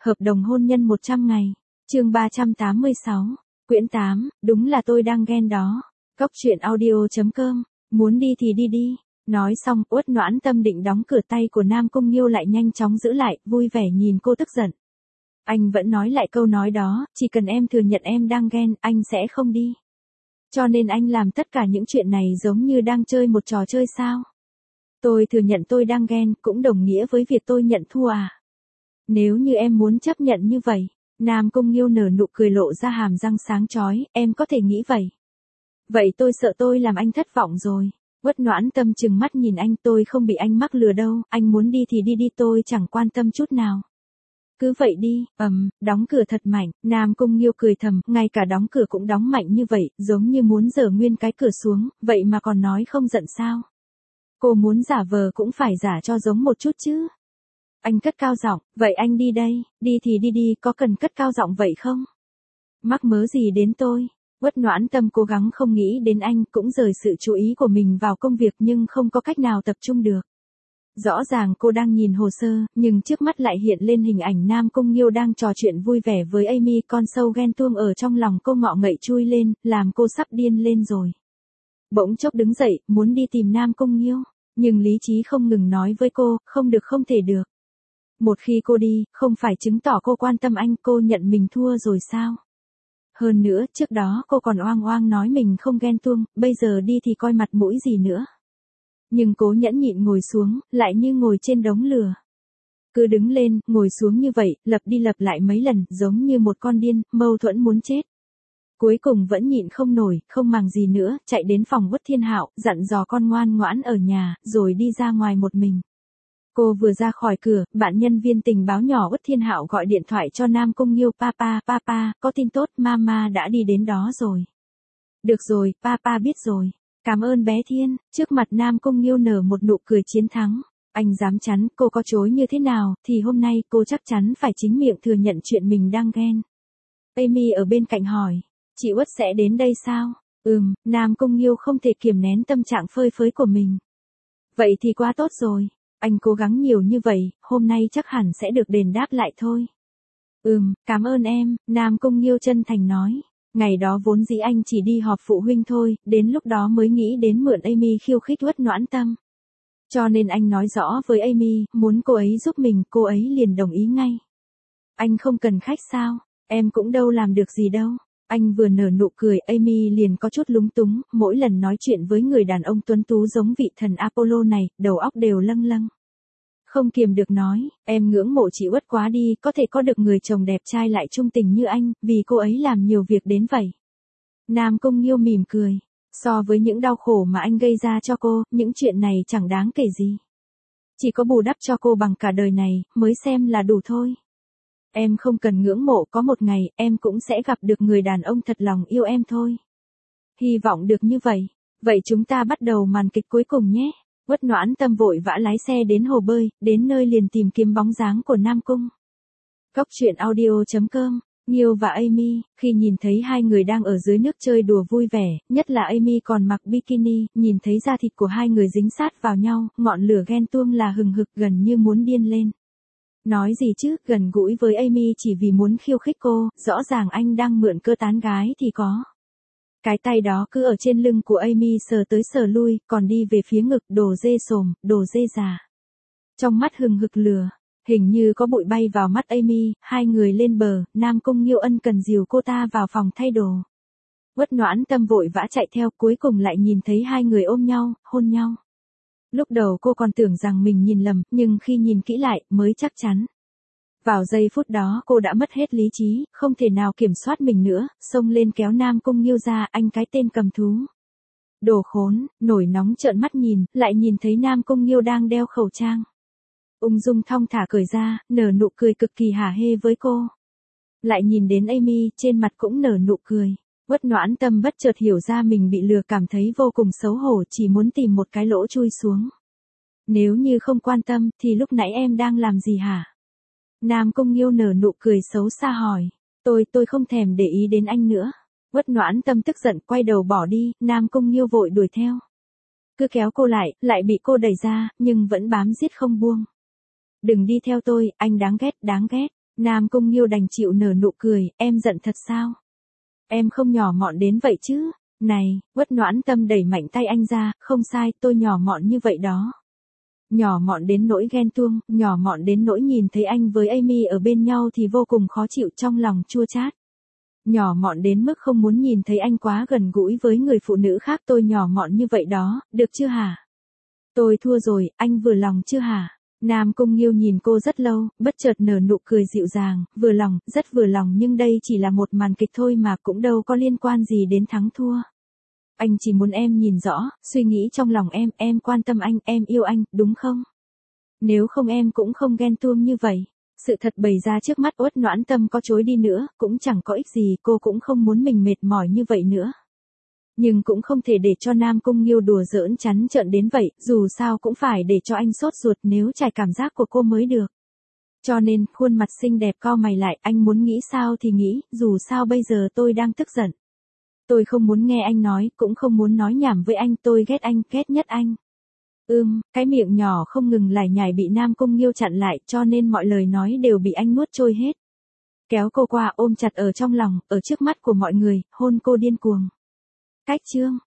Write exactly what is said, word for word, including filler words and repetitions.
Hợp đồng hôn nhân một trăm ngày. Chương ba trăm tám mươi sáu. Quyển tám, đúng là tôi đang ghen đó. Cóc truyện audio chấm com. Muốn đi thì đi đi. Nói xong, Uất Noãn Tâm định đóng cửa, tay của Nam Cung Nghiêu lại nhanh chóng giữ lại, vui vẻ nhìn cô tức giận. Anh vẫn nói lại câu nói đó, chỉ cần em thừa nhận em đang ghen, anh sẽ không đi. Cho nên anh làm tất cả những chuyện này giống như đang chơi một trò chơi sao? Tôi thừa nhận tôi đang ghen, cũng đồng nghĩa với việc tôi nhận thua à? Nếu như em muốn chấp nhận như vậy, Nam Cung Nghiêu nở nụ cười lộ ra hàm răng sáng chói, em có thể nghĩ vậy. Vậy tôi sợ tôi làm anh thất vọng rồi. Uất Noãn Tâm trừng mắt nhìn anh, tôi không bị anh mắc lừa đâu, anh muốn đi thì đi đi, tôi chẳng quan tâm chút nào. Cứ vậy đi, ầm, um, đóng cửa thật mạnh, Nam Cung Nghiêu cười thầm, ngay cả đóng cửa cũng đóng mạnh như vậy, giống như muốn giở nguyên cái cửa xuống, vậy mà còn nói không giận sao? Cô muốn giả vờ cũng phải giả cho giống một chút chứ. Anh cất cao giọng, vậy anh đi đây, đi thì đi đi, có cần cất cao giọng vậy không? Mắc mớ gì đến tôi? Uất Noãn Tâm cố gắng không nghĩ đến anh, cũng rời sự chú ý của mình vào công việc nhưng không có cách nào tập trung được. Rõ ràng cô đang nhìn hồ sơ, nhưng trước mắt lại hiện lên hình ảnh Nam Cung Nghiêu đang trò chuyện vui vẻ với Amy, con sâu ghen tuông ở trong lòng cô ngọ ngậy chui lên, làm cô sắp điên lên rồi. Bỗng chốc đứng dậy, muốn đi tìm Nam Cung Nghiêu, nhưng lý trí không ngừng nói với cô, không được không thể được. Một khi cô đi, không phải chứng tỏ cô quan tâm anh, cô nhận mình thua rồi sao? Hơn nữa, trước đó cô còn oang oang nói mình không ghen tuông, bây giờ đi thì coi mặt mũi gì nữa. Nhưng cố nhẫn nhịn ngồi xuống, lại như ngồi trên đống lửa. Cứ đứng lên, ngồi xuống như vậy, lặp đi lặp lại mấy lần, giống như một con điên, mâu thuẫn muốn chết. Cuối cùng vẫn nhịn không nổi, không màng gì nữa, chạy đến phòng Uất Thiên Hạo, dặn dò con ngoan ngoãn ở nhà, rồi đi ra ngoài một mình. Cô vừa ra khỏi cửa, bạn nhân viên tình báo nhỏ Uất Thiên Hạo gọi điện thoại cho Nam Cung Nghiêu, papa, papa, có tin tốt, mama đã đi đến đó rồi. Được rồi, papa biết rồi. Cảm ơn bé Thiên. Trước mặt Nam Cung Nghiêu nở một nụ cười chiến thắng. Anh dám chắn, cô có chối như thế nào, thì hôm nay cô chắc chắn phải chính miệng thừa nhận chuyện mình đang ghen. Amy ở bên cạnh hỏi, chị Uất sẽ đến đây sao? Ừm, Nam Cung Nghiêu không thể kiềm nén tâm trạng phơi phới của mình. Vậy thì quá tốt rồi. Anh cố gắng nhiều như vậy, hôm nay chắc hẳn sẽ được đền đáp lại thôi. Ừm, cảm ơn em, Nam Cung Nghiêu chân thành nói. Ngày đó vốn dĩ anh chỉ đi họp phụ huynh thôi, đến lúc đó mới nghĩ đến mượn Amy khiêu khích Uất Noãn Tâm. Cho nên anh nói rõ với Amy, muốn cô ấy giúp mình, cô ấy liền đồng ý ngay. Anh không cần khách sao, em cũng đâu làm được gì đâu. Anh vừa nở nụ cười, Amy liền có chút lúng túng, mỗi lần nói chuyện với người đàn ông tuấn tú giống vị thần Apollo này, đầu óc đều lâng lâng. Không kiềm được nói, em ngưỡng mộ chị Uất quá đi, có thể có được người chồng đẹp trai lại trung tình như anh, vì cô ấy làm nhiều việc đến vậy. Nam Cung Nghiêu mỉm cười, so với những đau khổ mà anh gây ra cho cô, những chuyện này chẳng đáng kể gì. Chỉ có bù đắp cho cô bằng cả đời này, mới xem là đủ thôi. Em không cần ngưỡng mộ, có một ngày, em cũng sẽ gặp được người đàn ông thật lòng yêu em thôi. Hy vọng được như vậy. Vậy chúng ta bắt đầu màn kịch cuối cùng nhé. Uất Noãn Tâm vội vã lái xe đến hồ bơi, đến nơi liền tìm kiếm bóng dáng của Nam Cung. Cóc truyện audio chấm com. Nghiêu và Amy, khi nhìn thấy hai người đang ở dưới nước chơi đùa vui vẻ, nhất là Amy còn mặc bikini, nhìn thấy da thịt của hai người dính sát vào nhau, ngọn lửa ghen tuông là hừng hực gần như muốn điên lên. Nói gì chứ, gần gũi với Amy chỉ vì muốn khiêu khích cô, rõ ràng anh đang mượn cơ tán gái thì có. Cái tay đó cứ ở trên lưng của Amy sờ tới sờ lui, còn đi về phía ngực, đồ dê sồm, đồ dê già. Trong mắt hừng hực lửa, hình như có bụi bay vào mắt Amy, hai người lên bờ, Nam Cung Nghiêu ân cần dìu cô ta vào phòng thay đồ. Uất Noãn Tâm vội vã chạy theo, cuối cùng lại nhìn thấy hai người ôm nhau, hôn nhau. Lúc đầu cô còn tưởng rằng mình nhìn lầm, nhưng khi nhìn kỹ lại, mới chắc chắn. Vào giây phút đó cô đã mất hết lý trí, không thể nào kiểm soát mình nữa, xông lên kéo Nam Cung Nghiêu ra, anh cái tên cầm thú. Đồ khốn, nổi nóng trợn mắt nhìn, lại nhìn thấy Nam Cung Nghiêu đang đeo khẩu trang. Ung dung thong thả cởi ra, nở nụ cười cực kỳ hả hê với cô. Lại nhìn đến Amy, trên mặt cũng nở nụ cười. Uất Noãn Tâm bất chợt hiểu ra mình bị lừa, cảm thấy vô cùng xấu hổ, chỉ muốn tìm một cái lỗ chui xuống. Nếu như không quan tâm, thì lúc nãy em đang làm gì hả? Nam Cung Nghiêu nở nụ cười xấu xa hỏi. Tôi, tôi không thèm để ý đến anh nữa. Uất Noãn Tâm tức giận quay đầu bỏ đi, Nam Cung Nghiêu vội đuổi theo. Cứ kéo cô lại, lại bị cô đẩy ra, nhưng vẫn bám giết không buông. Đừng đi theo tôi, anh đáng ghét, đáng ghét. Nam Cung Nghiêu đành chịu nở nụ cười, em giận thật sao? Em không nhỏ mọn đến vậy chứ. Này, Uất Noãn Tâm đẩy mạnh tay anh ra, không sai, tôi nhỏ mọn như vậy đó. Nhỏ mọn đến nỗi ghen tuông, nhỏ mọn đến nỗi nhìn thấy anh với Amy ở bên nhau thì vô cùng khó chịu, trong lòng chua chát. Nhỏ mọn đến mức không muốn nhìn thấy anh quá gần gũi với người phụ nữ khác, tôi nhỏ mọn như vậy đó, được chưa hả? Tôi thua rồi, anh vừa lòng chưa hả? Nam Cung Nghiêu nhìn cô rất lâu, bất chợt nở nụ cười dịu dàng, vừa lòng, rất vừa lòng, nhưng đây chỉ là một màn kịch thôi mà, cũng đâu có liên quan gì đến thắng thua. Anh chỉ muốn em nhìn rõ, suy nghĩ trong lòng em, em quan tâm anh, em yêu anh, đúng không? Nếu không em cũng không ghen tuông như vậy. Sự thật bày ra trước mắt, Uất Noãn Tâm có chối đi nữa, cũng chẳng có ích gì, cô cũng không muốn mình mệt mỏi như vậy nữa. Nhưng cũng không thể để cho Nam Cung Nghiêu đùa giỡn trắng trợn đến vậy, dù sao cũng phải để cho anh sốt ruột nếu trải cảm giác của cô mới được. Cho nên, khuôn mặt xinh đẹp cau mày lại, anh muốn nghĩ sao thì nghĩ, dù sao bây giờ tôi đang tức giận. Tôi không muốn nghe anh nói, cũng không muốn nói nhảm với anh, tôi ghét anh, ghét nhất anh. Ưm, cái miệng nhỏ không ngừng lải nhải bị Nam Cung Nghiêu chặn lại, cho nên mọi lời nói đều bị anh nuốt trôi hết. Kéo cô qua ôm chặt ở trong lòng, ở trước mắt của mọi người, hôn cô điên cuồng. Cách chương